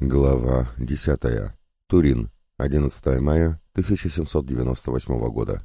Глава 10. Турин. 11 мая 1798 года.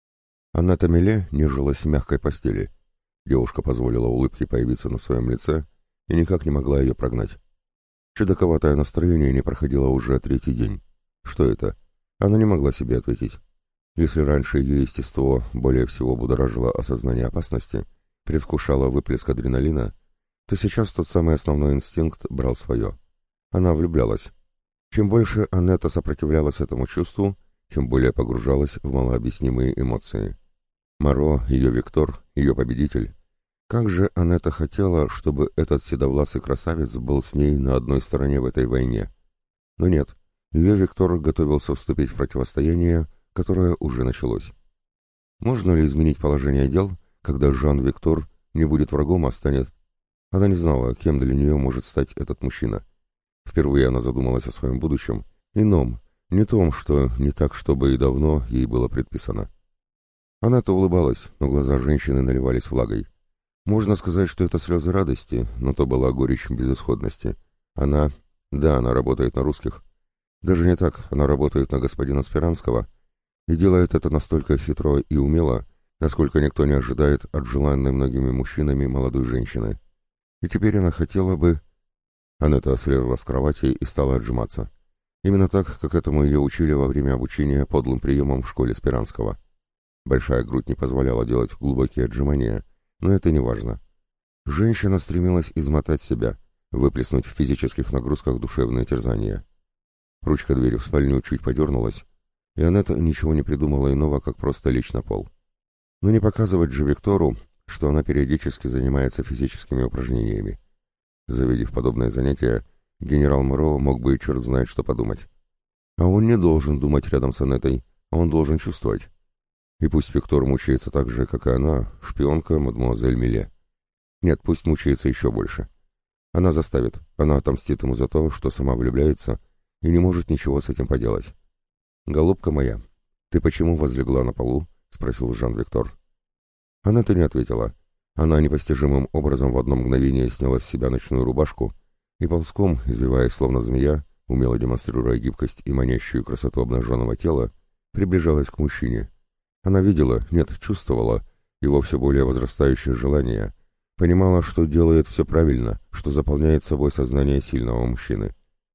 Анетта Миле нежилась в мягкой постели. Девушка позволила улыбке появиться на своем лице и никак не могла ее прогнать. Чудаковатое настроение не проходило уже третий день. Что это? Она не могла себе ответить. Если раньше ее естество более всего будоражило осознание опасности, предвкушало выплеск адреналина, то сейчас тот самый основной инстинкт брал свое. Она влюблялась. Чем больше Анетта сопротивлялась этому чувству, тем более погружалась в малообъяснимые эмоции. Моро, ее Виктор, ее победитель. Как же Анетта хотела, чтобы этот седовласый красавец был с ней на одной стороне в этой войне. Но нет, ее Виктор готовился вступить в противостояние, которое уже началось. Можно ли изменить положение дел, когда Жан-Виктор не будет врагом, а станет... Она не знала, кем для нее может стать этот мужчина. Впервые она задумалась о своем будущем, ином, не том, что не так, чтобы и давно ей было предписано. Она-то улыбалась, но глаза женщины наливались влагой. Можно сказать, что это слезы радости, но то была горечь безысходности. Она... Да, она работает на русских. Даже не так, она работает на господина Спиранского и делает это настолько хитро и умело, насколько никто не ожидает от желанной многими мужчинами молодой женщины. И теперь она хотела бы... Анетта слезла с кровати и стала отжиматься. Именно так, как этому ее учили во время обучения подлым приемам в школе Спиранского. Большая грудь не позволяла делать глубокие отжимания, но это не важно. Женщина стремилась измотать себя, выплеснуть в физических нагрузках душевное терзание. Ручка двери в спальню чуть подернулась, и Анетта ничего не придумала иного, как просто лечь на пол. Но не показывать же Виктору, что она периодически занимается физическими упражнениями. Завидев подобное занятие, генерал Моро мог бы черт знает что подумать. А он не должен думать рядом с Анеттой, а он должен чувствовать. И пусть Виктор мучается так же, как и она, шпионка мадемуазель Миле. Нет, пусть мучается еще больше. Она заставит, она отомстит ему за то, что сама влюбляется и не может ничего с этим поделать. «Голубка моя, ты почему возлегла на полу?» — спросил Жан-Виктор. Анетта не ответила. Она непостижимым образом в одно мгновение сняла с себя ночную рубашку и ползком, извиваясь словно змея, умело демонстрируя гибкость и манящую красоту обнаженного тела, приближалась к мужчине. Она видела, нет, чувствовала его все более возрастающее желание, понимала, что делает все правильно, что заполняет собой сознание сильного мужчины.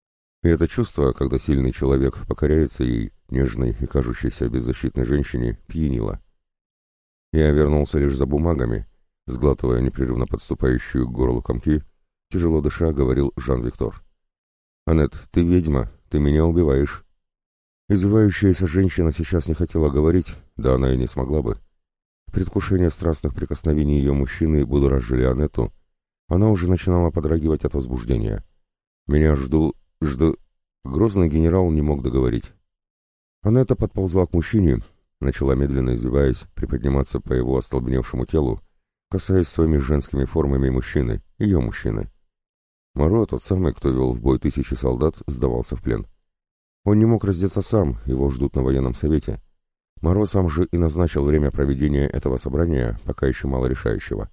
И это чувство, когда сильный человек покоряется ей, нежной и кажущейся беззащитной женщине, пьянило. Я вернулся лишь за бумагами. Сглатывая непрерывно подступающую к горлу комки, тяжело дыша, говорил Жан-Виктор. «Анет, ты ведьма, ты меня убиваешь». Извивающаяся женщина сейчас не хотела говорить, да она и не смогла бы. Предвкушение страстных прикосновений ее мужчины будоражили Анетту. Она уже начинала подрагивать от возбуждения. «Меня жду... Грозный генерал не мог договорить. Анетта подползла к мужчине, начала медленно извиваясь, приподниматься по его остолбеневшему телу, касаясь своими женскими формами мужчины, ее мужчины. Моро, тот самый, кто вел в бой тысячи солдат, сдавался в плен. Он не мог раздеться сам, его ждут на военном совете. Моро сам же и назначил время проведения этого собрания, пока еще мало решающего.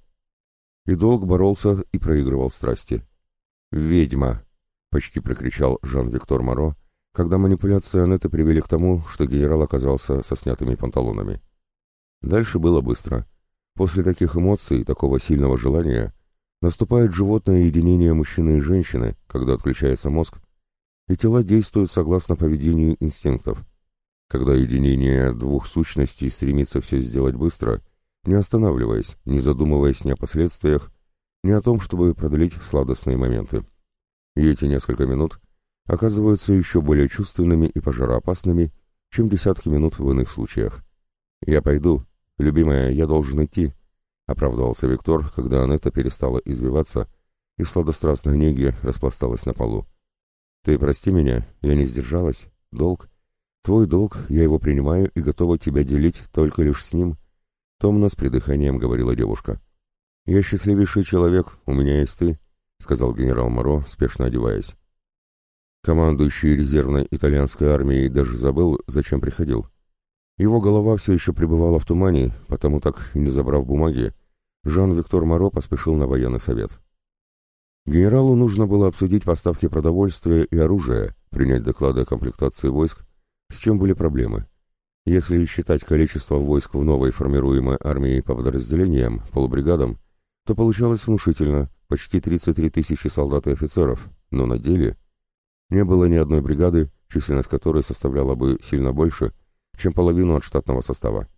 И долг боролся и проигрывал страсти. «Ведьма!» — почти прокричал Жан-Виктор Моро, когда манипуляции Анетты привели к тому, что генерал оказался со снятыми панталонами. Дальше было быстро. После таких эмоций, такого сильного желания, наступает животное единение мужчины и женщины, когда отключается мозг, и тела действуют согласно поведению инстинктов. Когда единение двух сущностей стремится все сделать быстро, не останавливаясь, не задумываясь ни о последствиях, ни о том, чтобы продлить сладостные моменты. И эти несколько минут оказываются еще более чувственными и пожароопасными, чем десятки минут в иных случаях. «Я пойду. Любимая, я должен идти», — оправдывался Виктор, когда Анетта перестала извиваться и в сладострастной неге распласталась на полу. «Ты прости меня, я не сдержалась. Долг. Твой долг, я его принимаю и готова тебя делить только лишь с ним», — томно с придыханием говорила девушка. «Я счастливейший человек, у меня есть ты», — сказал генерал Моро, спешно одеваясь. Командующий резервной итальянской армией даже забыл, зачем приходил. Его голова все еще пребывала в тумане, потому так, не забрав бумаги, Жан-Виктор Моро поспешил на военный совет. Генералу нужно было обсудить поставки продовольствия и оружия, принять доклады о комплектации войск, с чем были проблемы. Если считать количество войск в новой формируемой армии по подразделениям, полубригадам, то получалось внушительно, почти 33 тысячи солдат и офицеров, но на деле не было ни одной бригады, численность которой составляла бы сильно больше, чем половину от штатного состава.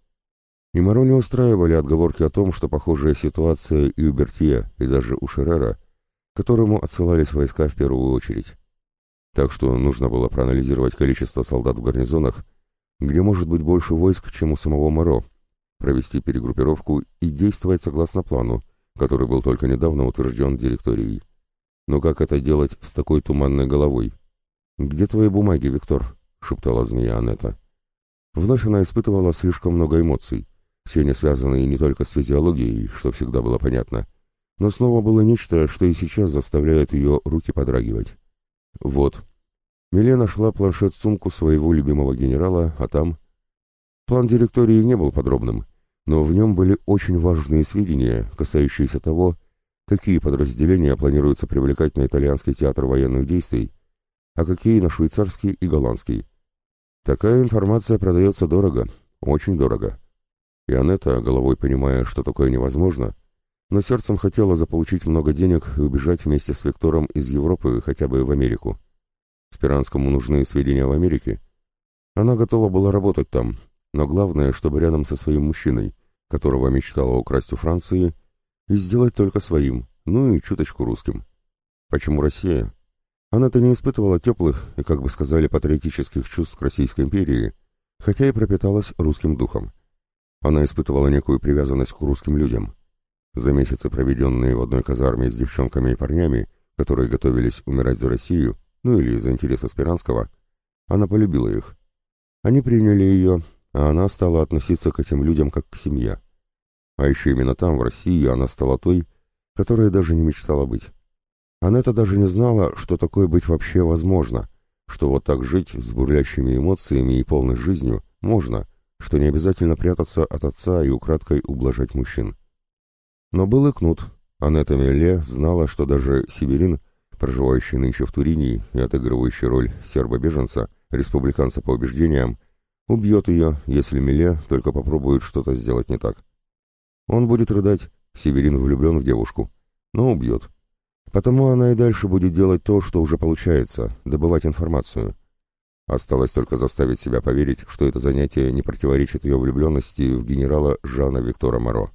И Моро не устраивали отговорки о том, что похожая ситуация и у Бертье, и даже у Шерера, к которому отсылались войска в первую очередь. Так что нужно было проанализировать количество солдат в гарнизонах, где может быть больше войск, чем у самого Моро, провести перегруппировку и действовать согласно плану, который был только недавно утвержден директорией. Но как это делать с такой туманной головой? «Где твои бумаги, Виктор?» — шептала змея Анетта. Вновь она испытывала слишком много эмоций, все не связанные не только с физиологией, что всегда было понятно, но снова было нечто, что и сейчас заставляет ее руки подрагивать. Вот. Миле нашла планшет-сумку своего любимого генерала, а там... План директории не был подробным, но в нем были очень важные сведения, касающиеся того, какие подразделения планируется привлекать на итальянский театр военных действий, а какие на швейцарский и голландский. Такая информация продается дорого, очень дорого. И Анетта, головой понимая, что такое невозможно, но сердцем хотела заполучить много денег и убежать вместе с Виктором из Европы хотя бы в Америку. Спиранскому нужны сведения в Америке. Она готова была работать там, но главное, чтобы рядом со своим мужчиной, которого мечтала украсть у Франции, и сделать только своим, ну и чуточку русским. Почему Россия? Она-то не испытывала теплых и, как бы сказали, патриотических чувств к Российской империи, хотя и пропиталась русским духом. Она испытывала некую привязанность к русским людям. За месяцы, проведенные в одной казарме с девчонками и парнями, которые готовились умирать за Россию, ну или за интересы Спиранского, она полюбила их. Они приняли ее, а она стала относиться к этим людям как к семье. А еще именно там, в России, она стала той, которая даже не мечтала быть. Она-то даже не знала, что такое быть вообще возможно, что вот так жить с бурлящими эмоциями и полной жизнью можно, что не обязательно прятаться от отца и украдкой ублажать мужчин. Но был и кнут. Анетта Мелле знала, что даже Северин, проживающий нынче в Турине и отыгрывающий роль сербо-беженца, республиканца по убеждениям, убьет ее, если Мелле только попробует что-то сделать не так. Он будет рыдать, Северин влюблен в девушку, но убьет. Потому она и дальше будет делать то, что уже получается, добывать информацию. Осталось только заставить себя поверить, что это занятие не противоречит ее влюбленности в генерала Жана Виктора Моро.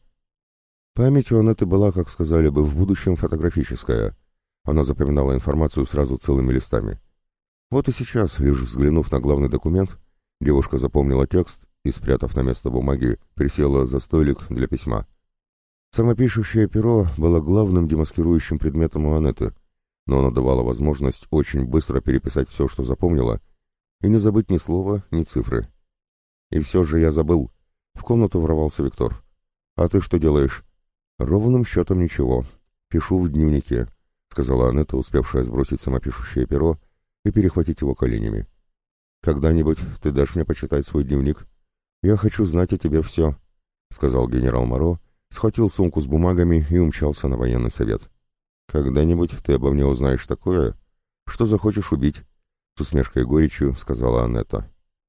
Память у Анетты была, как сказали бы, в будущем фотографическая. Она запоминала информацию сразу целыми листами. Вот и сейчас, лишь взглянув на главный документ, девушка запомнила текст и, спрятав на место бумаги, присела за столик для письма. Самопишущее перо было главным демаскирующим предметом у Анетты, но оно давало возможность очень быстро переписать все, что запомнила, и не забыть ни слова, ни цифры. И все же я забыл. В комнату ворвался Виктор. «А ты что делаешь?» «Ровным счетом ничего. Пишу в дневнике», — сказала Анетта, успевшая сбросить самопишущее перо и перехватить его коленями. «Когда-нибудь ты дашь мне почитать свой дневник? Я хочу знать о тебе все», — сказал генерал Моро, схватил сумку с бумагами и умчался на военный совет. «Когда-нибудь ты обо мне узнаешь такое, что захочешь убить», — с усмешкой и горечью сказала Анетта.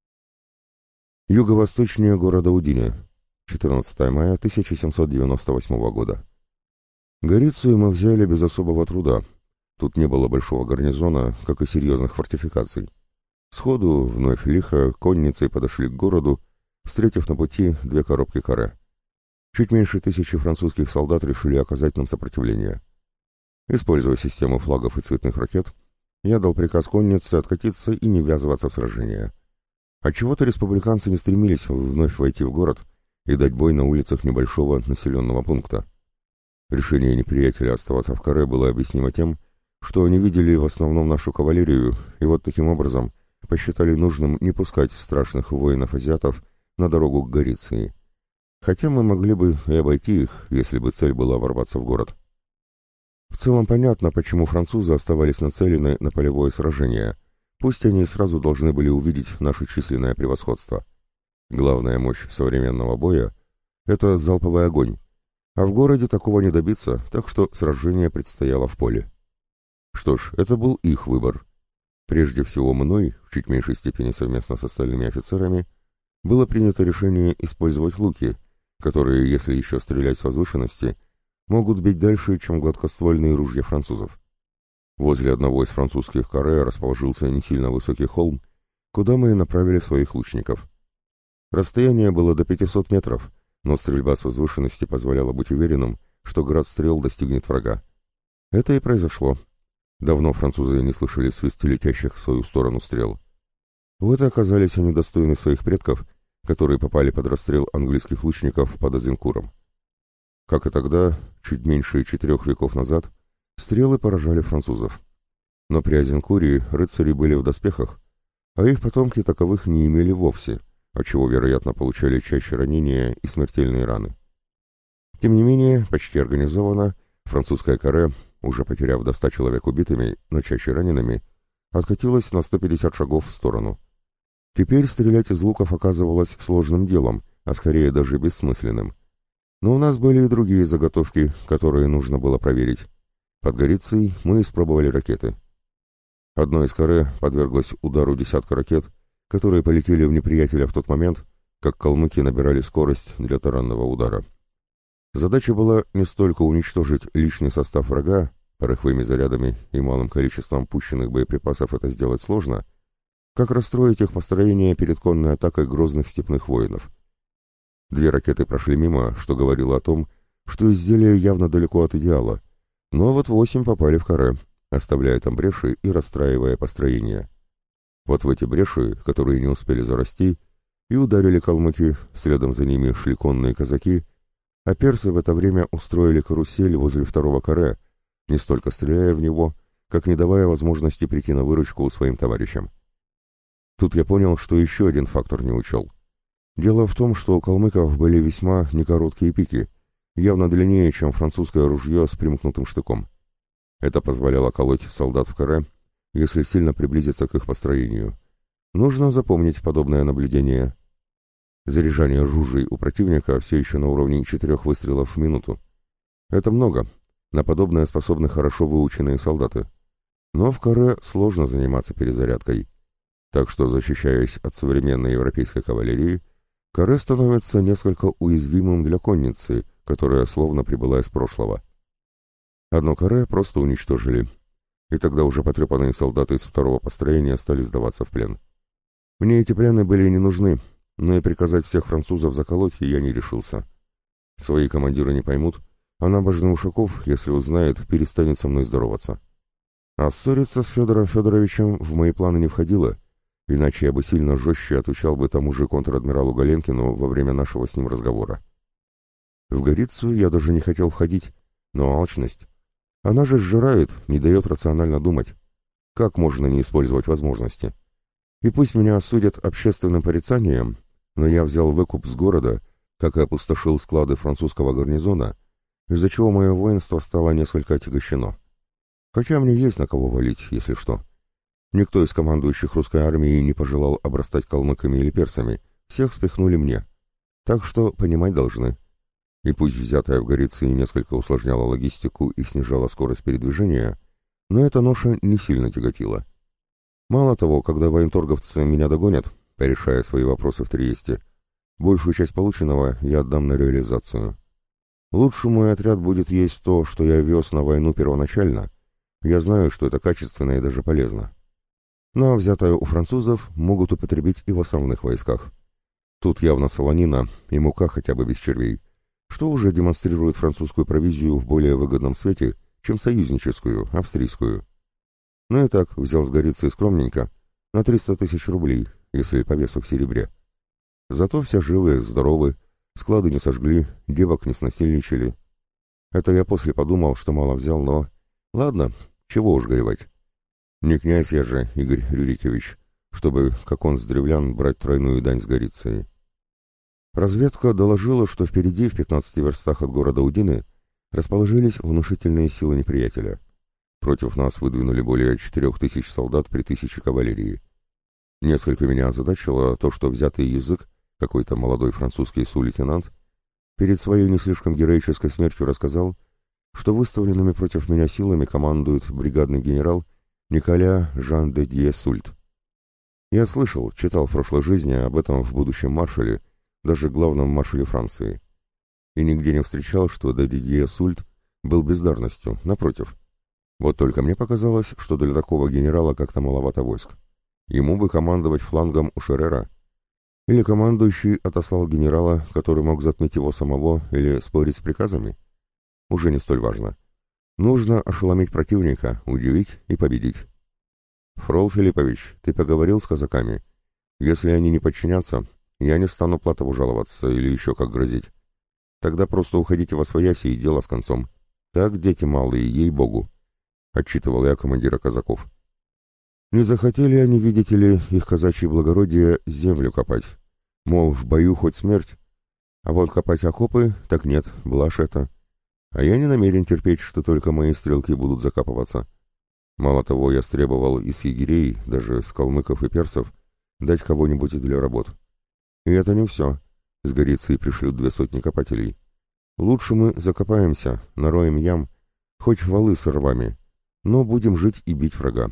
Юго-восточнее города Удине, 14 мая 1798 года. Горицию мы взяли без особого труда. Тут не было большого гарнизона, как и серьезных фортификаций. Сходу, вновь лихо, конницей подошли к городу, встретив на пути 2 коробки каре. Чуть меньше 1000 французских солдат решили оказать нам сопротивление. Используя систему флагов и цветных ракет, я дал приказ коннице откатиться и не ввязываться в сражение. Отчего-то республиканцы не стремились вновь войти в город и дать бой на улицах небольшого населенного пункта. Решение неприятеля оставаться в каре было объяснимо тем, что они видели в основном нашу кавалерию, и вот таким образом посчитали нужным не пускать страшных воинов-азиатов на дорогу к Гориции. Хотя мы могли бы и обойти их, если бы цель была ворваться в город. В целом понятно, почему французы оставались нацелены на полевое сражение, пусть они сразу должны были увидеть наше численное превосходство. Главная мощь современного боя — это залповый огонь, а в городе такого не добиться, так что сражение предстояло в поле. Что ж, это был их выбор. Прежде всего мной, в чуть меньшей степени совместно с остальными офицерами, было принято решение использовать луки, которые, если еще стрелять с возвышенности, могут бить дальше, чем гладкоствольные ружья французов. Возле одного из французских каре расположился не сильно высокий холм, куда мы и направили своих лучников. Расстояние было до 500 метров, но стрельба с возвышенности позволяла быть уверенным, что град стрел достигнет врага. Это и произошло. Давно французы не слышали свиста летящих в свою сторону стрел. Вот и оказались они достойны своих предков, которые попали под расстрел английских лучников под Азенкуром. Как и тогда, чуть меньше 4 веков назад, стрелы поражали французов. Но при Азенкуре рыцари были в доспехах, а их потомки таковых не имели вовсе, отчего, вероятно, получали чаще ранения и смертельные раны. Тем не менее, почти организованно, французская каре, уже потеряв до 100 человек убитыми, но чаще ранеными, откатилась на 150 шагов в сторону. Теперь стрелять из луков оказывалось сложным делом, а скорее даже бессмысленным. Но у нас были и другие заготовки, которые нужно было проверить. Под Горицей мы испробовали ракеты. Одной из каре подверглась удару десятка ракет, которые полетели в неприятеля в тот момент, как калмыки набирали скорость для таранного удара. Задача была не столько уничтожить личный состав врага, пороховыми зарядами и малым количеством пущенных боеприпасов это сделать сложно, как расстроить их построение перед конной атакой грозных степных воинов. 2 ракеты прошли мимо, что говорило о том, что изделие явно далеко от идеала, но вот 8 попали в каре, оставляя там бреши и расстраивая построение. Вот в эти бреши, которые не успели зарасти, и ударили калмыки, следом за ними шли конные казаки, а персы в это время устроили карусель возле 2-го каре, не столько стреляя в него, как не давая возможности прийти на выручку своим товарищам. Тут я понял, что еще один фактор не учел. Дело в том, что у калмыков были весьма некороткие пики, явно длиннее, чем французское ружье с примкнутым штыком. Это позволяло колоть солдат в каре, если сильно приблизиться к их построению. Нужно запомнить подобное наблюдение. Заряжание ружей у противника все еще на уровне 4 выстрелов в минуту. Это много. На подобное способны хорошо выученные солдаты. Но в каре сложно заниматься перезарядкой. Так что, защищаясь от современной европейской кавалерии, каре становится несколько уязвимым для конницы, которая словно прибыла из прошлого. Одно каре просто уничтожили, и тогда уже потрепанные солдаты из 2-го построения стали сдаваться в плен. Мне эти плены были не нужны, но и приказать всех французов заколоть я не решился. Свои командиры не поймут, а набожный Ушаков, если узнает, перестанет со мной здороваться. А ссориться с Федором Федоровичем в мои планы не входило, иначе я бы сильно жестче отвечал бы тому же контр-адмиралу Галенкину во время нашего с ним разговора. В Горицу я даже не хотел входить, но алчность. Она же сжирает, не дает рационально думать. Как можно не использовать возможности? И пусть меня осудят общественным порицанием, но я взял выкуп с города, как и опустошил склады французского гарнизона, из-за чего мое воинство стало несколько отягощено. Хотя мне есть на кого валить, если что. Никто из командующих русской армией не пожелал обрастать калмыками или персами, всех спихнули мне. Так что понимать должны. И пусть взятая в Горице несколько усложняла логистику и снижала скорость передвижения, но эта ноша не сильно тяготила. Мало того, когда военторговцы меня догонят, порешая свои вопросы в Триесте, большую часть полученного я отдам на реализацию. Лучше мой отряд будет есть то, что я вез на войну первоначально. Я знаю, что это качественно и даже полезно. Ну а взятое у французов могут употребить и в основных войсках. Тут явно солонина и мука хотя бы без червей, что уже демонстрирует французскую провизию в более выгодном свете, чем союзническую, австрийскую. Ну и так, взял с Горицы скромненько, на 300 000 рублей, если по весу в серебре. Зато все живы, здоровы, склады не сожгли, девок не снасильничали. Это я после подумал, что мало взял, но... Ладно, чего уж горевать. Не князь я же, Игорь Рюрикович, чтобы, как он с древлян, брать тройную дань с Горицей. Разведка доложила, что впереди, в 15 верстах от города Удины, расположились внушительные силы неприятеля. Против нас выдвинули более 4000 солдат при 1000 кавалерии. Несколько меня озадачило то, что взятый язык, какой-то молодой французский су-лейтенант, перед своей не слишком героической смертью рассказал, что выставленными против меня силами командует бригадный генерал Николя Жан де Дье-Сульт. Я слышал, читал в прошлой жизни об этом в будущем маршале, даже главном маршале Франции. И нигде не встречал, что де Дье-Сульт был бездарностью, напротив. Вот только мне показалось, что для такого генерала как-то маловато войск. Ему бы командовать флангом у Шерера. Или командующий отослал генерала, который мог затмить его самого или спорить с приказами? Уже не столь важно. Нужно ошеломить противника, удивить и победить. Фрол Филиппович, ты поговорил с казаками? Если они не подчинятся, я не стану Платову жаловаться или еще как грозить. Тогда просто уходите восвояси и дело с концом. Так, дети малые, ей-богу, — отчитывал я командира казаков. Не захотели они, видите ли, их казачье благородие землю копать. Мол, в бою хоть смерть. А вот копать окопы, так нет, блажь это. А я не намерен терпеть, что только мои стрелки будут закапываться. Мало того, я требовал из егерей, даже с калмыков и персов, дать кого-нибудь для работ. И это не все. С Горицы пришлют 200 копателей. Лучше мы закопаемся, нароем ям, хоть валы с рвами, но будем жить и бить врага.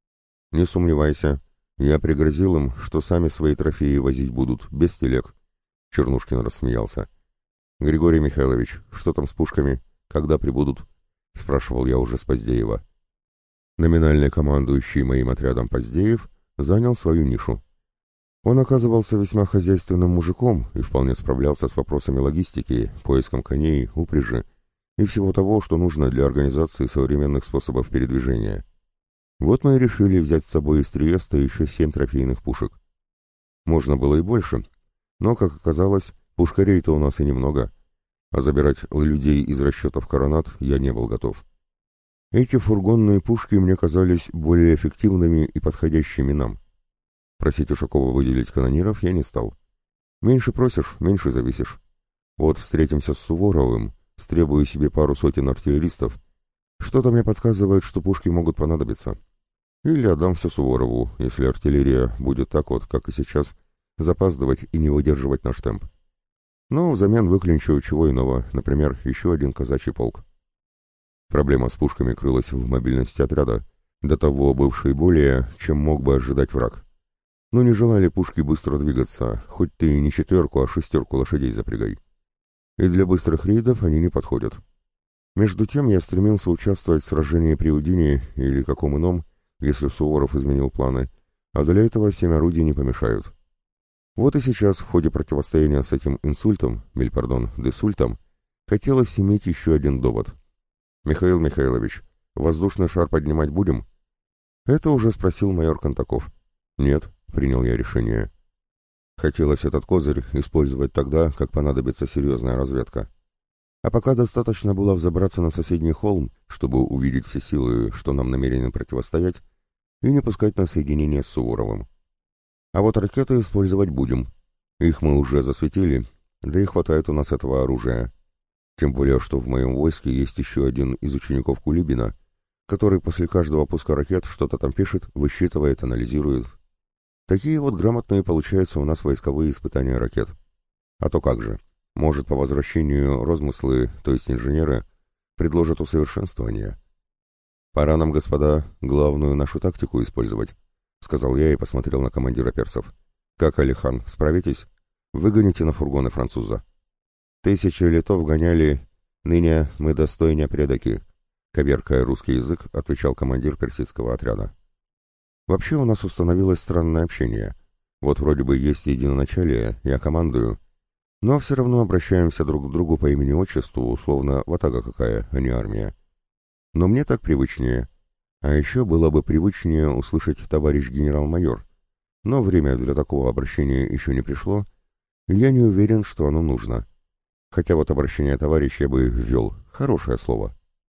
Не сомневайся, я пригрозил им, что сами свои трофеи возить будут, без телег. Чернушкин рассмеялся. Григорий Михайлович, что там с пушками? Когда прибудут? Спрашивал я уже с Поздеева. Номинальный командующий моим отрядом Поздеев занял свою нишу. Он оказывался весьма хозяйственным мужиком и вполне справлялся с вопросами логистики, поиском коней, упряжи и всего того, что нужно для организации современных способов передвижения. Вот мы и решили взять с собой из Триеста еще 7 трофейных пушек. Можно было и больше, но, как оказалось, пушкарей-то у нас и немного, а забирать людей из расчетов коронат я не был готов. Эти фургонные пушки мне казались более эффективными и подходящими нам. Просить Ушакова выделить канониров я не стал. Меньше просишь, меньше зависишь. Вот встретимся с Суворовым, стребую себе пару сотен артиллеристов. Что-то мне подсказывает, что пушки могут понадобиться. Или отдам все Суворову, если артиллерия будет так вот, как и сейчас, запаздывать и не выдерживать наш темп. Но взамен выклинчу чего иного, например, еще один казачий полк. Проблема с пушками крылась в мобильности отряда, до того бывшей более, чем мог бы ожидать враг. Но не желали пушки быстро двигаться, хоть ты и не 4, а 6 лошадей запрягай. И для быстрых рейдов они не подходят. Между тем я стремился участвовать в сражении при Удине или каком ином, если Суворов изменил планы, а для этого 7 орудий не помешают. Вот и сейчас в ходе противостояния с этим десультом, хотелось иметь еще один довод. «Михаил Михайлович, воздушный шар поднимать будем?» Это уже спросил майор Контаков. «Нет», — принял я решение. Хотелось этот козырь использовать тогда, как понадобится серьезная разведка. А пока достаточно было взобраться на соседний холм, чтобы увидеть все силы, что нам намерены противостоять, и не пускать на соединение с Суворовым. А вот ракеты использовать будем. Их мы уже засветили, да и хватает у нас этого оружия. Тем более, что в моем войске есть еще один из учеников Кулибина, который после каждого пуска ракет что-то там пишет, высчитывает, анализирует. Такие вот грамотные получаются у нас войсковые испытания ракет. А то как же, может, по возвращению розмыслы, то есть инженеры, предложат усовершенствование. «Пора нам, господа, главную нашу тактику использовать», — сказал я и посмотрел на командира персов. «Как, Алихан, справитесь? Выгоните на фургоны француза». 1000 летов гоняли, ныне мы достойня предоки, коверкая русский язык, отвечал командир персидского отряда. Вообще у нас установилось странное общение. Вот вроде бы есть единоначалие, я командую, но все равно обращаемся друг к другу по имени-отчеству, условно ватага какая, а не армия. Но мне так привычнее. А еще было бы привычнее услышать товарищ генерал-майор. Но время для такого обращения еще не пришло, и я не уверен, что оно нужно. Хотя вот обращение товарища я бы ввел, хорошее слово.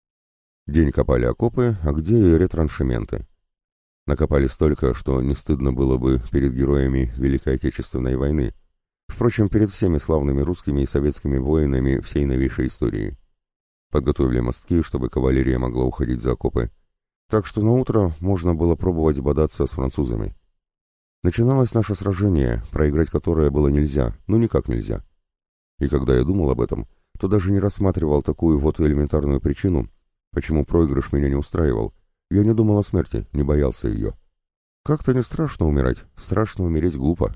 День копали окопы, а где и ретраншементы. Накопали столько, что не стыдно было бы перед героями Великой Отечественной войны, впрочем, перед всеми славными русскими и советскими воинами всей новейшей истории. Подготовили мостки, чтобы кавалерия могла уходить за окопы, так что на утро можно было пробовать бодаться с французами. Начиналось наше сражение, проиграть которое было нельзя, ну никак нельзя. И когда я думал об этом, то даже не рассматривал такую вот элементарную причину, почему проигрыш меня не устраивал. Я не думал о смерти, не боялся ее. Как-то не страшно умирать, страшно умереть глупо.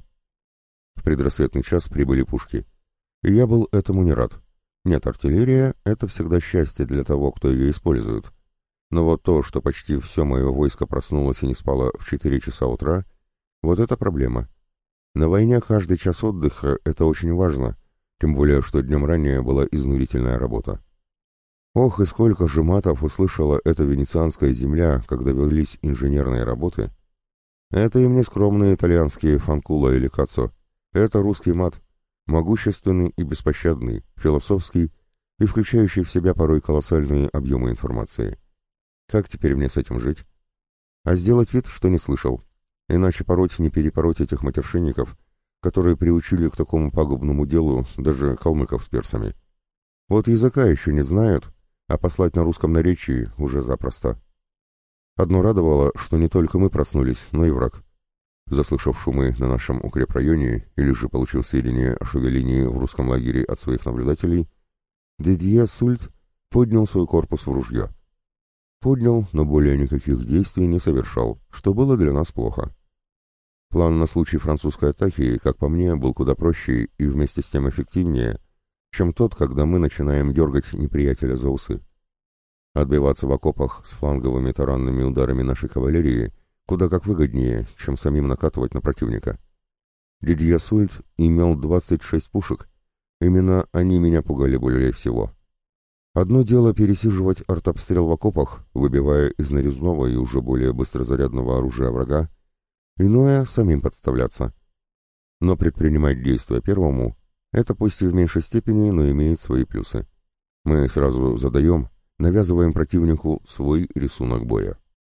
В предрассветный час прибыли пушки. И я был этому не рад. Нет, артиллерия — это всегда счастье для того, кто ее использует. Но вот то, что почти все мое войско проснулось и не спало в 4 часа утра, вот это проблема. На войне каждый час отдыха — это очень важно, тем более, что днем ранее была изнурительная работа. Ох, и сколько же матов услышала эта венецианская земля, когда велись инженерные работы. Это им не скромные итальянские фанкула или кацо. Это русский мат, могущественный и беспощадный, философский и включающий в себя порой колоссальные объемы информации. Как теперь мне с этим жить? А сделать вид, что не слышал. Иначе пороть не перепороть этих матершинников, которые приучили к такому пагубному делу даже калмыков с персами. Вот языка еще не знают, а послать на русском наречии уже запросто. Одно радовало, что не только мы проснулись, но и враг. Заслышав шумы на нашем укрепрайоне или же получив сведения о шевелении в русском лагере от своих наблюдателей, Дидье Сульт поднял свой корпус в ружье. Поднял, но более никаких действий не совершал, что было для нас плохо. План на случай французской атаки, как по мне, был куда проще и вместе с тем эффективнее, чем тот, когда мы начинаем дергать неприятеля за усы. Отбиваться в окопах с фланговыми таранными ударами нашей кавалерии куда как выгоднее, чем самим накатывать на противника. Дидье Сульт имел 26 пушек, именно они меня пугали более всего. Одно дело пересиживать артобстрел в окопах, выбивая из нарезного и уже более быстрозарядного оружия врага, иное — самим подставляться. Но предпринимать действия первому — это пусть и в меньшей степени, но имеет свои плюсы. Мы сразу задаем, навязываем противнику свой рисунок боя.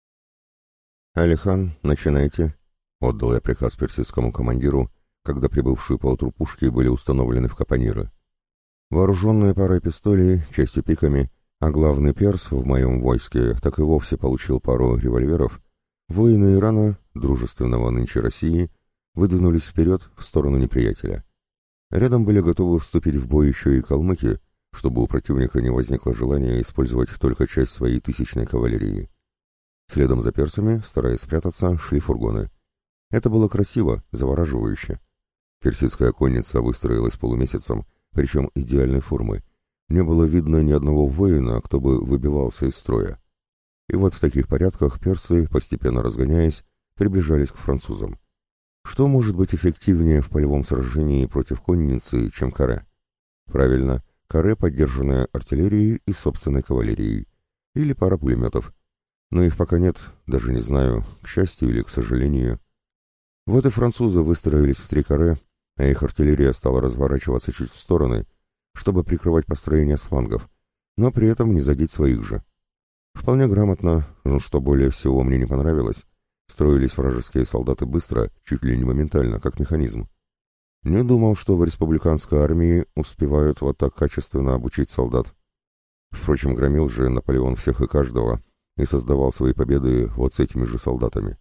«Алихан, начинайте», — отдал я приказ персидскому командиру, когда прибывшие поутру пушки были установлены в капониры. Вооруженные парой пистолей, частью пиками, а главный перс в моем войске так и вовсе получил пару револьверов, воины Ирана, дружественного нынче России, выдвинулись вперед в сторону неприятеля. Рядом были готовы вступить в бой еще и калмыки, чтобы у противника не возникло желания использовать только часть своей тысячной кавалерии. Следом за персами, стараясь спрятаться, шли фургоны. Это было красиво, завораживающе. Персидская конница выстроилась полумесяцем, причем идеальной формы. Не было видно ни одного воина, кто бы выбивался из строя. И вот в таких порядках персы, постепенно разгоняясь, приближались к французам. Что может быть эффективнее в полевом сражении против конницы, чем каре? Правильно, каре, поддержанная артиллерией и собственной кавалерией. Или пара пулеметов. Но их пока нет, даже не знаю, к счастью или к сожалению. Вот и французы выстроились в 3 каре, а их артиллерия стала разворачиваться чуть в стороны, чтобы прикрывать построение с флангов, но при этом не задеть своих же. Вполне грамотно, но что более всего мне не понравилось, строились вражеские солдаты быстро, чуть ли не моментально, как механизм. Не думал, что в республиканской армии успевают вот так качественно обучить солдат. Впрочем, громил же Наполеон всех и каждого и создавал свои победы вот с этими же солдатами.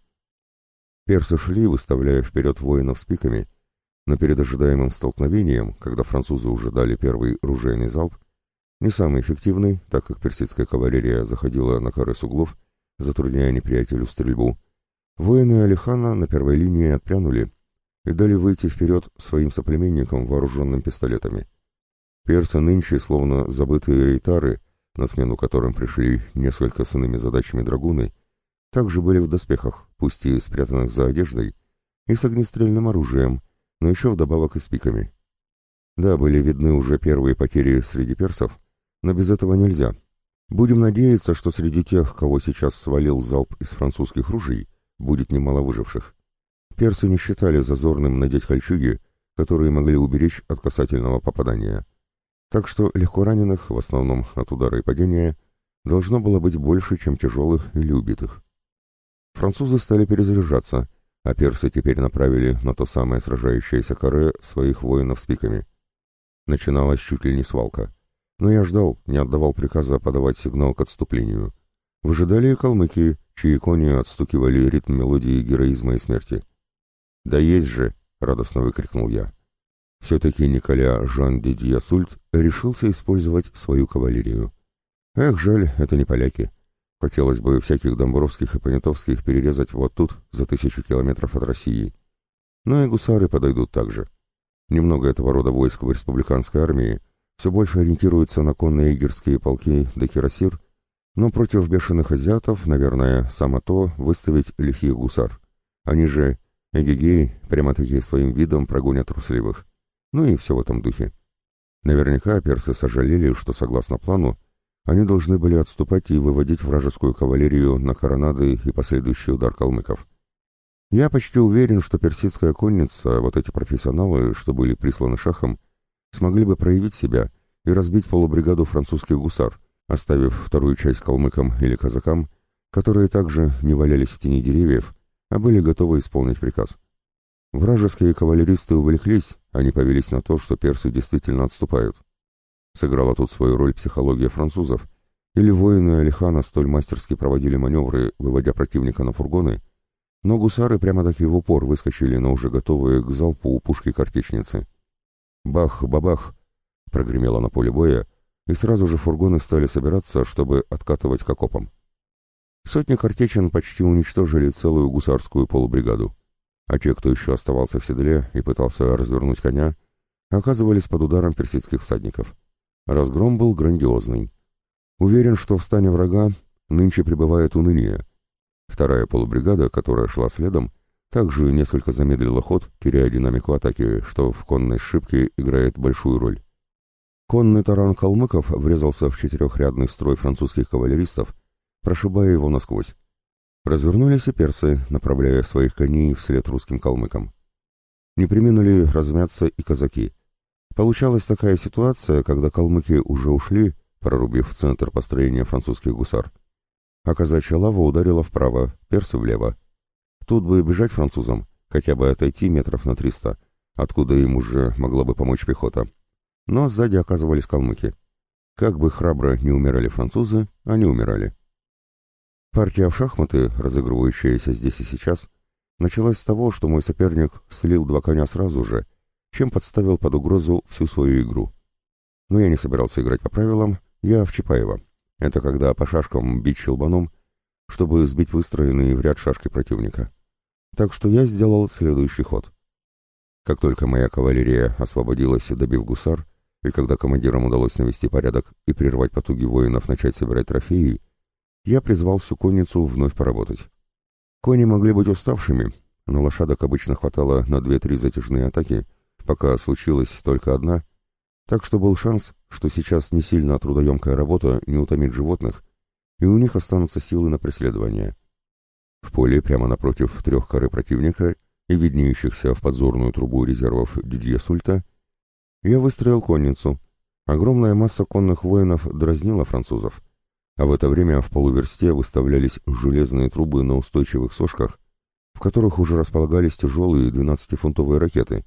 Персы шли, выставляя вперед воинов с пиками, но перед ожидаемым столкновением, когда французы уже дали первый ружейный залп, не самый эффективный, так как персидская кавалерия заходила на каре с углов, затрудняя неприятелю стрельбу, воины Алихана на первой линии отпрянули и дали выйти вперед своим соплеменникам, вооруженным пистолетами. Персы нынче, словно забытые рейтары, на смену которым пришли несколько с иными задачами драгуны, также были в доспехах, пусть и спрятанных за одеждой, и с огнестрельным оружием, но еще вдобавок и с пиками. Да, были видны уже первые потери среди персов, но без этого нельзя. Будем надеяться, что среди тех, кого сейчас свалил залп из французских ружей, будет немало выживших. Персы не считали зазорным надеть кольчуги, которые могли уберечь от касательного попадания. Так что легко раненых, в основном от удара и падения, должно было быть больше, чем тяжелых или убитых. Французы стали перезаряжаться, а персы теперь направили на то самое сражающееся каре своих воинов с пиками. Начиналась чуть ли не свалка. Но я ждал, не отдавал приказа подавать сигнал к отступлению. Выжидали и калмыки, чьи кони отстукивали ритм мелодии героизма и смерти. «Да есть же!» — радостно выкрикнул я. Все-таки Николя Жан-Дидье Сульт решился использовать свою кавалерию. Эх, жаль, это не поляки. Хотелось бы всяких Домбровских и Понятовских перерезать вот тут, за 1000 километров от России. Но и гусары подойдут также. Немного этого рода войск в республиканской армии все больше ориентируются на конные егерские полки да кирасир, но против бешеных азиатов, наверное, само то выставить лихих гусар. Они же, эгегей, прямо-таки своим видом прогонят трусливых. Ну и все в этом духе. Наверняка персы сожалели, что, согласно плану, они должны были отступать и выводить вражескую кавалерию на коронады и последующий удар калмыков. Я почти уверен, что персидская конница, вот эти профессионалы, что были присланы шахом, смогли бы проявить себя и разбить полубригаду французских гусар, оставив вторую часть калмыкам или казакам, которые также не валялись в тени деревьев, а были готовы исполнить приказ. Вражеские кавалеристы увлеклись, они повелись на то, что персы действительно отступают. Сыграла тут свою роль психология французов, или воины Алихана столь мастерски проводили маневры, выводя противника на фургоны, но гусары прямо-таки в упор выскочили на уже готовые к залпу пушки-картечницы. Бах-бабах! Прогремело на поле боя, и сразу же фургоны стали собираться, чтобы откатывать к окопам. Сотни картечин почти уничтожили целую гусарскую полубригаду, а те, кто еще оставался в седле и пытался развернуть коня, оказывались под ударом персидских всадников. Разгром был грандиозный. Уверен, что в стане врага нынче пребывает уныние. Вторая полубригада, которая шла следом, также несколько замедлила ход, теряя динамику атаки, что в конной сшибке играет большую роль. Конный таран калмыков врезался в четырехрядный строй французских кавалеристов, прошибая его насквозь. Развернулись и персы, направляя своих коней вслед русским калмыкам. Не преминули размяться и казаки. Получалась такая ситуация, когда калмыки уже ушли, прорубив центр построения французских гусар, а казачья лава ударила вправо, персы влево. Тут бы бежать французам, хотя бы отойти метров на 300, откуда им уже могла бы помочь пехота. Но сзади оказывались калмыки. Как бы храбро не умирали французы, они умирали. Партия в шахматы, разыгрывающаяся здесь и сейчас, началась с того, что мой соперник слил 2 коня сразу же, чем подставил под угрозу всю свою игру. Но я не собирался играть по правилам, я в Чапаева. Это когда по шашкам бить щелбаном, чтобы сбить выстроенные в ряд шашки противника. Так что я сделал следующий ход. Как только моя кавалерия освободилась, добив гусар, и когда командирам удалось навести порядок и прервать потуги воинов начать собирать трофеи, я призвал всю конницу вновь поработать. Кони могли быть уставшими, но лошадок обычно хватало на 2-3 затяжные атаки, пока случилась только одна, так что был шанс, что сейчас не сильно трудоемкая работа не утомит животных, и у них останутся силы на преследование. В поле прямо напротив 3 коры противника и виднеющихся в подзорную трубу резервов Дидье Сульта я выстроил конницу. Огромная масса конных воинов дразнила французов, а в это время в полуверсте выставлялись железные трубы на устойчивых сошках, в которых уже располагались тяжелые 12-фунтовые ракеты.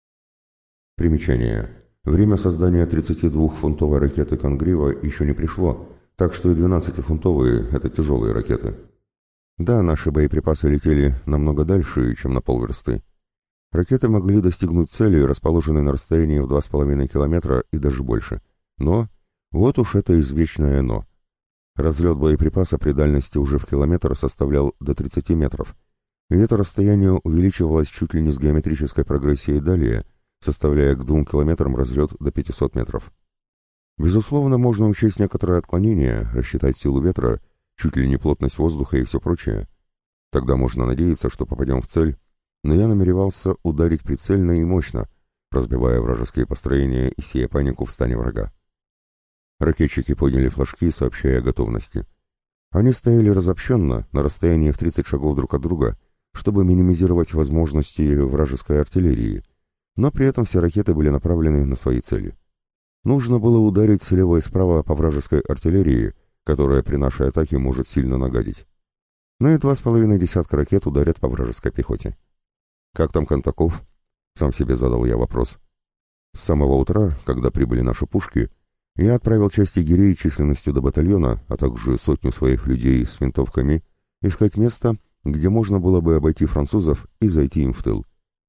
Примечание. Время создания 32-фунтовой ракеты «Конгрива» еще не пришло, так что и 12-фунтовые — это тяжелые ракеты. Да, наши боеприпасы летели намного дальше, чем на полверсты. Ракеты могли достигнуть цели, расположенной на расстоянии в 2,5 километра и даже больше. Но, вот уж это извечное «но». Разлет боеприпаса при дальности уже в километр составлял до 30 метров, и это расстояние увеличивалось чуть ли не с геометрической прогрессией далее, составляя к 2 километрам разлет до 500 метров. Безусловно, можно учесть некоторые отклонения, рассчитать силу ветра, чуть ли не плотность воздуха и все прочее. Тогда можно надеяться, что попадем в цель, но я намеревался ударить прицельно и мощно, разбивая вражеские построения и сея панику в стане врага. Ракетчики подняли флажки, сообщая о готовности. Они стояли разобщенно, на расстоянии в 30 шагов друг от друга, чтобы минимизировать возможности вражеской артиллерии, но при этом все ракеты были направлены на свои цели. Нужно было ударить слева и справа по вражеской артиллерии, которая при нашей атаке может сильно нагадить. Ну и 2,5 десятка ракет ударят по вражеской пехоте. «Как там Контаков?» — сам себе задал я вопрос. С самого утра, когда прибыли наши пушки, я отправил часть егерей численностью до батальона, а также 100 своих людей с винтовками, искать место, где можно было бы обойти французов и зайти им в тыл.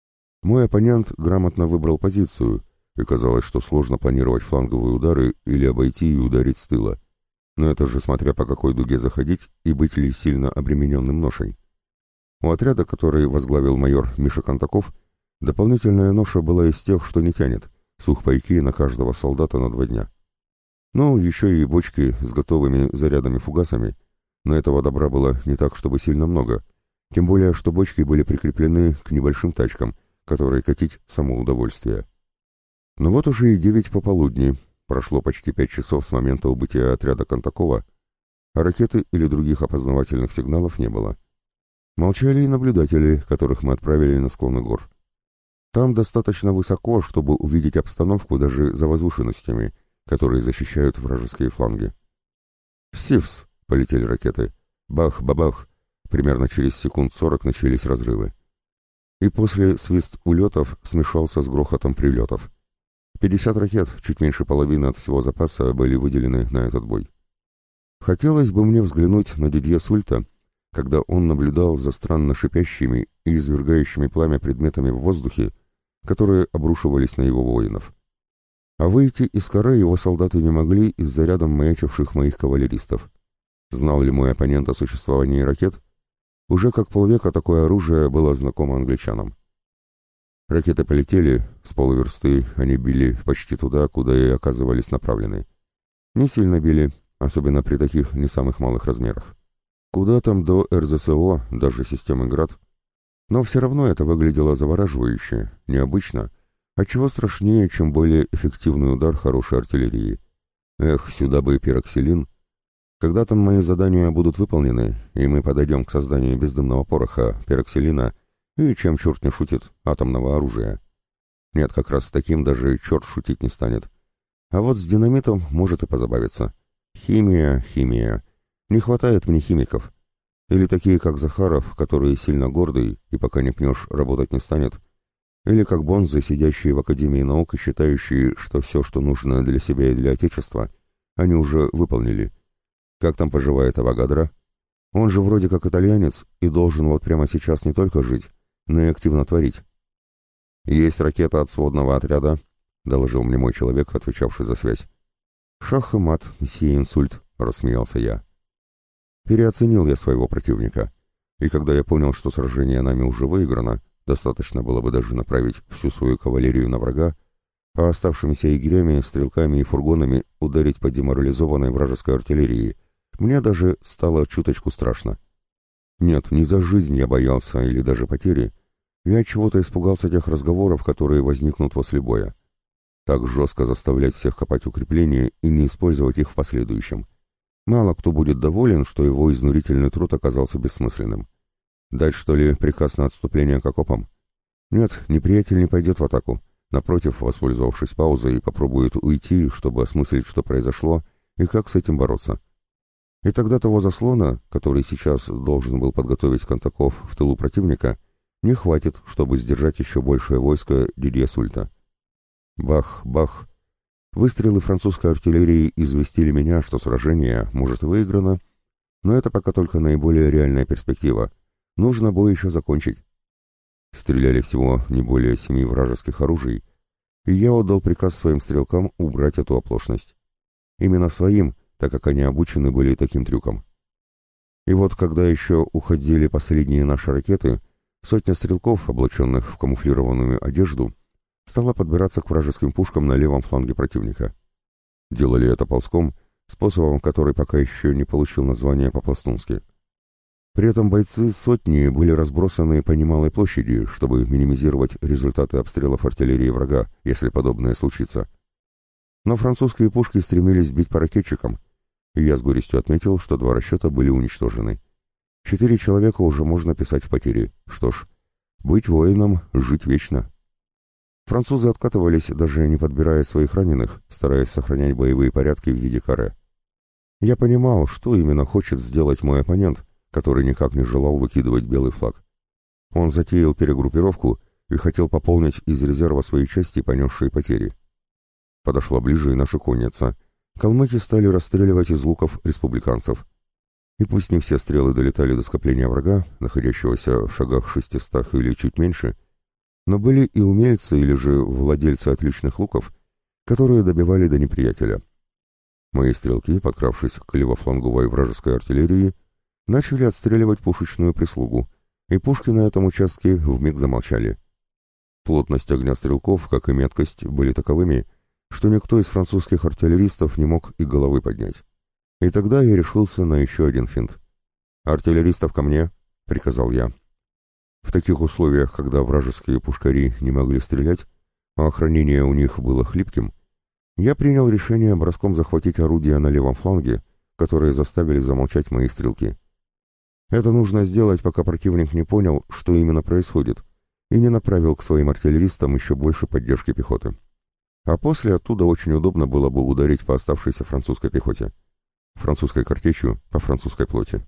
Мой оппонент грамотно выбрал позицию, и казалось, что сложно планировать фланговые удары или обойти и ударить с тыла. Но это же смотря по какой дуге заходить и быть ли сильно обремененным ношей. У отряда, который возглавил майор Миша Контаков, дополнительная ноша была из тех, что не тянет, сухпайки на каждого солдата на 2 дня. Ну, еще и бочки с готовыми зарядами-фугасами, но этого добра было не так, чтобы сильно много, тем более, что бочки были прикреплены к небольшим тачкам, которые катить само удовольствие. Но вот уже и 9 пополудни, прошло почти 5 часов с момента убытия отряда Контакова, а ракеты или других опознавательных сигналов не было. Молчали и наблюдатели, которых мы отправили на склоны гор. Там достаточно высоко, чтобы увидеть обстановку даже за возвышенностями, которые защищают вражеские фланги. «Сивс!» — полетели ракеты. Бах-бабах! Примерно через секунд 40 начались разрывы. И после свист улетов смешался с грохотом прилетов. 50 ракет, чуть меньше половины от всего запаса, были выделены на этот бой. Хотелось бы мне взглянуть на Дидье Сульта, когда он наблюдал за странно шипящими и извергающими пламя предметами в воздухе, которые обрушивались на его воинов. А выйти из коры его солдаты не могли из-за рядом маячивших моих кавалеристов. Знал ли мой оппонент о существовании ракет? Уже как полвека такое оружие было знакомо англичанам. Ракеты полетели, с полуверсты они били почти туда, куда и оказывались направлены. Не сильно били, особенно при таких не самых малых размерах. Куда там до РЗСО, даже системы «Град»? Но все равно это выглядело завораживающе, необычно, отчего страшнее, чем более эффективный удар хорошей артиллерии. Эх, сюда бы пироксилин. Когда там мои задания будут выполнены, и мы подойдем к созданию бездымного пороха, пироксилина и, чем черт не шутит, атомного оружия. Нет, как раз с таким даже черт шутить не станет. А вот с динамитом может и позабавиться. Химия. Не хватает мне химиков. Или такие, как Захаров, которые сильно гордый и пока не пнешь, работать не станет. Или как Бонзы, сидящие в Академии наук и считающие, что все, что нужно для себя и для Отечества, они уже выполнили. Как там поживает Авогадро? Он же вроде как итальянец и должен вот прямо сейчас не только жить, но и активно творить. «Есть ракета от сводного отряда», — доложил мне мой человек, отвечавший за связь. «Шах и мат, мсье инсульт», — рассмеялся я. Переоценил я своего противника, и когда я понял, что сражение нами уже выиграно, достаточно было бы даже направить всю свою кавалерию на врага, а оставшимися егерями, стрелками и фургонами ударить по деморализованной вражеской артиллерии, мне даже стало чуточку страшно. Нет, не за жизнь я боялся или даже потери, я чего-то испугался тех разговоров, которые возникнут после боя. Так жестко заставлять всех копать укрепления и не использовать их в последующем. Мало кто будет доволен, что его изнурительный труд оказался бессмысленным. Дать, что ли, приказ на отступление к окопам? Нет, неприятель не пойдет в атаку. Напротив, воспользовавшись паузой, попробует уйти, чтобы осмыслить, что произошло, и как с этим бороться. И тогда того заслона, который сейчас должен был подготовить Контаков в тылу противника, не хватит, чтобы сдержать еще большее войско Дидье Сульта. Бах, бах. Выстрелы французской артиллерии известили меня, что сражение, может, выиграно, но это пока только наиболее реальная перспектива. Нужно бой еще закончить. Стреляли всего не более 7 вражеских оружий, и я отдал приказ своим стрелкам убрать эту оплошность. Именно своим, так как они обучены были таким трюкам. И вот когда еще уходили последние наши ракеты, сотня стрелков, облаченных в камуфлированную одежду, стала подбираться к вражеским пушкам на левом фланге противника. Делали это ползком, способом, который пока еще не получил название по-пластунски. При этом бойцы сотни были разбросаны по немалой площади, чтобы минимизировать результаты обстрелов артиллерии врага, если подобное случится. Но французские пушки стремились бить по ракетчикам, и я с горестью отметил, что 2 расчета были уничтожены. 4 человека уже можно писать в потери. Что ж, быть воином, жить вечно. Французы откатывались, даже не подбирая своих раненых, стараясь сохранять боевые порядки в виде каре. Я понимал, что именно хочет сделать мой оппонент, который никак не желал выкидывать белый флаг. Он затеял перегруппировку и хотел пополнить из резерва свои части, понесшие потери. Подошла ближе и наша конница. Калмыки стали расстреливать из луков республиканцев. И пусть не все стрелы долетали до скопления врага, находящегося в шагах 600 или чуть меньше, Но были и умельцы или же владельцы отличных луков, которые добивали до неприятеля. Мои стрелки, подкравшись к левофланговой вражеской артиллерии, начали отстреливать пушечную прислугу, и пушки на этом участке вмиг замолчали. Плотность огня стрелков, как и меткость, были таковыми, что никто из французских артиллеристов не мог и головы поднять. И тогда я решился на еще один финт. «Артиллеристов ко мне!» — приказал я. В таких условиях, когда вражеские пушкари не могли стрелять, а охранение у них было хлипким, я принял решение броском захватить орудия на левом фланге, которые заставили замолчать мои стрелки. Это нужно сделать, пока противник не понял, что именно происходит, и не направил к своим артиллеристам еще больше поддержки пехоты. А после оттуда очень удобно было бы ударить по оставшейся французской пехоте. Французской картечью по французской плоти.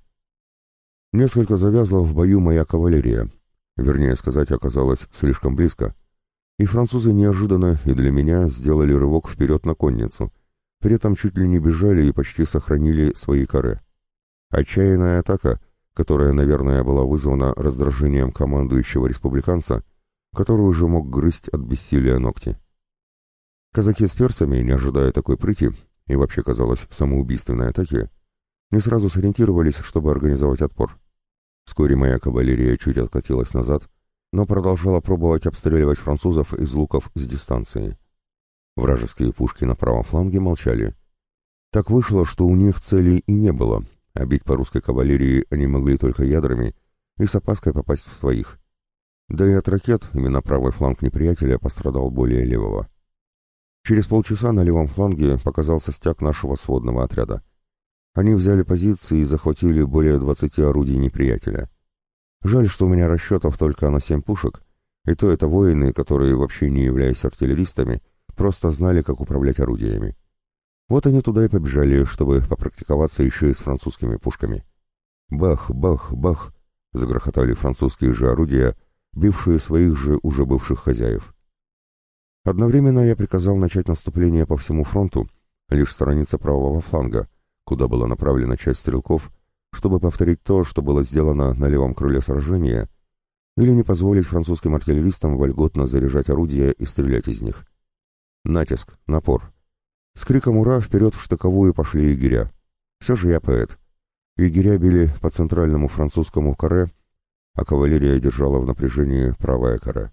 Несколько завязла в бою моя кавалерия, вернее сказать, оказалась слишком близко, и французы неожиданно и для меня сделали рывок вперед на конницу, при этом чуть ли не бежали и почти сохранили свои каре. Отчаянная атака, которая, наверное, была вызвана раздражением командующего республиканца, который уже мог грызть от бессилия ногти. Казаки с перцами, не ожидая такой прыти, и вообще казалось самоубийственной атаки, не сразу сориентировались, чтобы организовать отпор. Вскоре моя кавалерия чуть откатилась назад, но продолжала пробовать обстреливать французов из луков с дистанции. Вражеские пушки на правом фланге молчали. Так вышло, что у них целей и не было, а бить по русской кавалерии они могли только ядрами и с опаской попасть в своих. Да и от ракет именно правый фланг неприятеля пострадал более левого. Через полчаса на левом фланге показался стяг нашего сводного отряда. Они взяли позиции и захватили более 20 орудий неприятеля. Жаль, что у меня расчетов только на 7 пушек, и то это воины, которые, вообще не являясь артиллеристами, просто знали, как управлять орудиями. Вот они туда и побежали, чтобы попрактиковаться еще и с французскими пушками. Бах, бах, бах, загрохотали французские же орудия, бившие своих же уже бывших хозяев. Одновременно я приказал начать наступление по всему фронту, лишь сторониться правого фланга, куда была направлена часть стрелков, чтобы повторить то, что было сделано на левом крыле сражения, или не позволить французским артиллеристам вольготно заряжать орудия и стрелять из них. Натиск, напор. С криком «Ура!» вперед в штыковую пошли егеря. Все же я поэт. Егеря били по центральному французскому каре, а кавалерия держала в напряжении правое каре.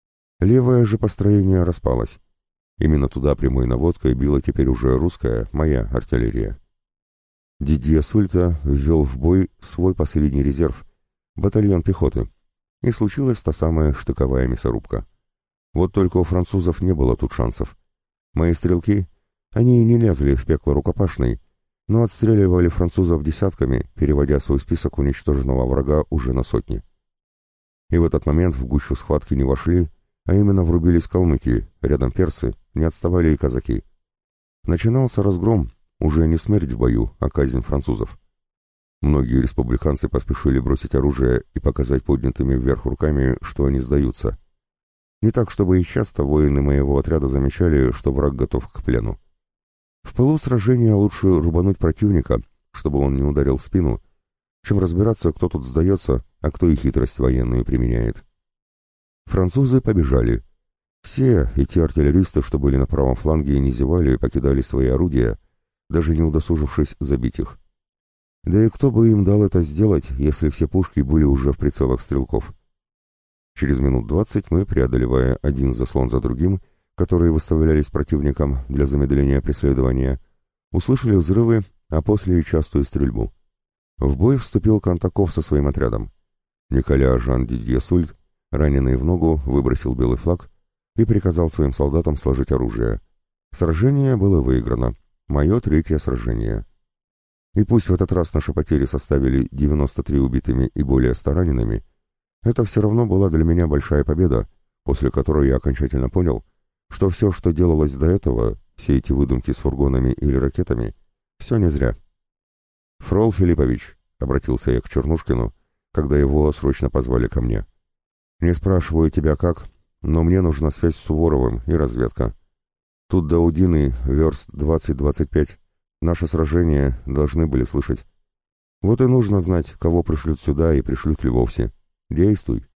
Левое же построение распалось. Именно туда прямой наводкой била теперь уже русская, моя артиллерия. Дидье Сульта ввел в бой свой последний резерв, батальон пехоты, и случилась та самая штыковая мясорубка. Вот только у французов не было тут шансов. Мои стрелки, они и не лезли в пекло рукопашной, но отстреливали французов десятками, переводя свой список уничтоженного врага уже на сотни. И в этот момент в гущу схватки не вошли, а именно врубились калмыки, рядом персы, не отставали и казаки. Начинался разгром, уже не смерть в бою, а казнь французов. Многие республиканцы поспешили бросить оружие и показать поднятыми вверх руками, что они сдаются. Не так, чтобы и часто воины моего отряда замечали, что враг готов к плену. В пылу сражения лучше рубануть противника, чтобы он не ударил в спину, чем разбираться, кто тут сдается, а кто и хитрость военную применяет. Французы побежали. Все эти артиллеристы, что были на правом фланге, не зевали и покидали свои орудия, даже не удосужившись забить их. Да и кто бы им дал это сделать, если все пушки были уже в прицелах стрелков? Через минут 20 мы, преодолевая один заслон за другим, которые выставлялись противником для замедления преследования, услышали взрывы, а после и частую стрельбу. В бой вступил Кантаков со своим отрядом. Николя Жан-Дидье Сульт, раненый в ногу, выбросил белый флаг и приказал своим солдатам сложить оружие. Сражение было выиграно. Мое третье сражение. И пусть в этот раз наши потери составили 93 убитыми и более 100 ранеными, это все равно была для меня большая победа, после которой я окончательно понял, что все, что делалось до этого, все эти выдумки с фургонами или ракетами, все не зря. «Фрол Филиппович», — обратился я к Чернушкину, когда его срочно позвали ко мне, — «не спрашиваю тебя как, но мне нужна связь с Суворовым и разведка. Тут до Удины верст 20-25. Наше сражение должны были слышать. Вот и нужно знать, кого пришлют сюда и пришлют ли вовсе. Действуй».